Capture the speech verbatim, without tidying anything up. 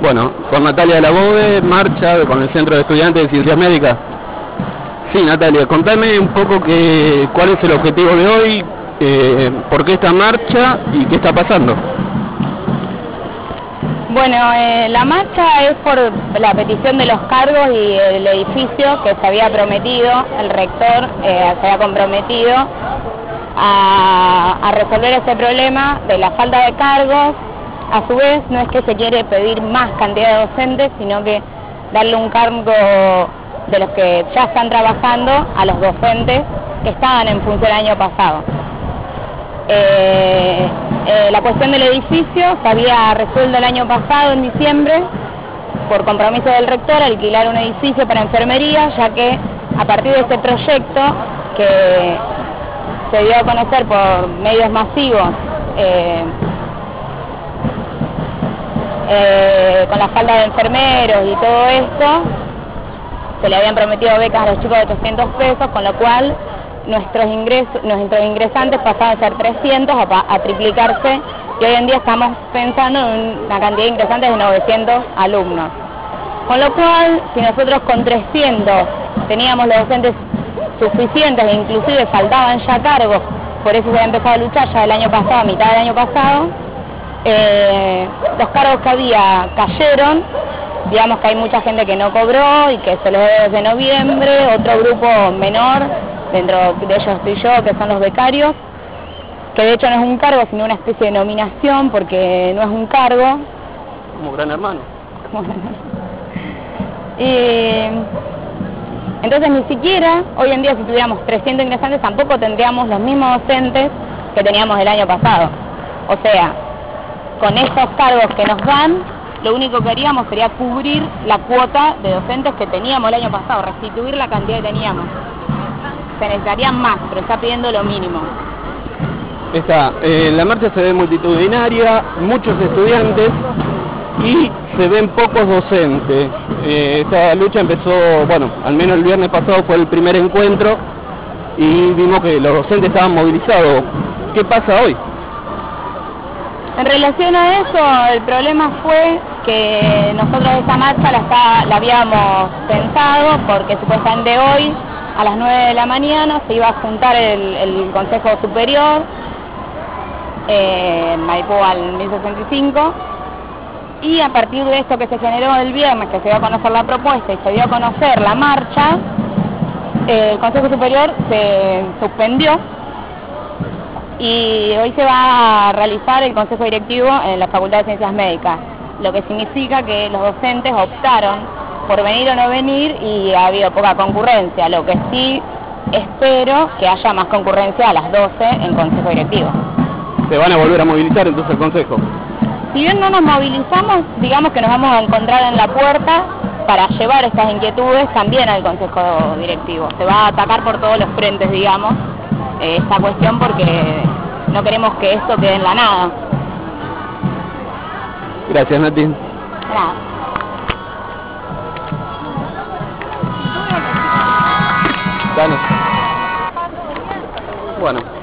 Bueno, con Natalia Labove, marcha con el Centro de Estudiantes de Ciencias Médicas. Sí, Natalia, contame un poco que, cuál es el objetivo de hoy, eh, por qué esta marcha y qué está pasando. Bueno, eh, la marcha es por la petición de los cargos y el edificio que se había prometido, el rector eh, se había comprometido a, a resolver ese problema de la falta de cargos. A su vez, no es que se quiere pedir más cantidad de docentes, sino que darle un cargo de los que ya están trabajando a los docentes que estaban en función el año pasado. Eh, eh, la cuestión del edificio se había resuelto el año pasado, en diciembre, por compromiso del rector, alquilar un edificio para enfermería, ya que a partir de ese proyecto que se dio a conocer por medios masivos, eh, eh, con la falta de enfermeros y todo esto, se le habían prometido becas a los chicos de ochocientos pesos, con lo cual nuestros ingresos, nuestros ingresantes pasaban a ser trescientos a, a triplicarse, y hoy en día estamos pensando en una cantidad de ingresantes de novecientos alumnos. Con lo cual, si nosotros con trescientos teníamos los docentes suficientes e inclusive faltaban ya cargos, por eso se había empezado a luchar ya el año pasado, a mitad del año pasado, eh, los cargos que había cayeron. Digamos que hay mucha gente que no cobró y que se les debe desde noviembre, otro grupo menor, dentro de ellos estoy yo, que son los becarios, que de hecho no es un cargo, sino una especie de nominación, porque no es un cargo. Como Gran Hermano. Como Gran Hermano. Y entonces ni siquiera, hoy en día si tuviéramos trescientos ingresantes, tampoco tendríamos los mismos docentes que teníamos el año pasado. O sea, con estos cargos que nos dan, lo único que haríamos sería cubrir la cuota de docentes que teníamos el año pasado, restituir la cantidad que teníamos. Se necesitarían más, pero está pidiendo lo mínimo. Está, eh, la marcha se ve multitudinaria, muchos estudiantes y se ven pocos docentes. Eh, esta lucha empezó, bueno, al menos el viernes pasado fue el primer encuentro y vimos que los docentes estaban movilizados. ¿Qué pasa hoy? En relación a eso, el problema fue que nosotros esta marcha la, está, la habíamos pensado porque supuestamente hoy a las nueve de la mañana se iba a juntar el, el Consejo Superior eh, en Maipú al mil sesenta y cinco, y a partir de esto que se generó el viernes, que se dio a conocer la propuesta y se dio a conocer la marcha, eh, el Consejo Superior se suspendió y hoy se va a realizar el Consejo Directivo en la Facultad de Ciencias Médicas, lo que significa que los docentes optaron por venir o no venir y ha habido poca concurrencia, lo que sí espero que haya más concurrencia a las doce en Consejo Directivo. ¿Se van a volver a movilizar entonces el Consejo? Si bien no nos movilizamos, digamos que nos vamos a encontrar en la puerta para llevar estas inquietudes también al Consejo Directivo. Se va a atacar por todos los frentes, digamos, eh, esta cuestión, porque no queremos que esto quede en la nada. Gracias, Nati. Nada. Danos. Bueno.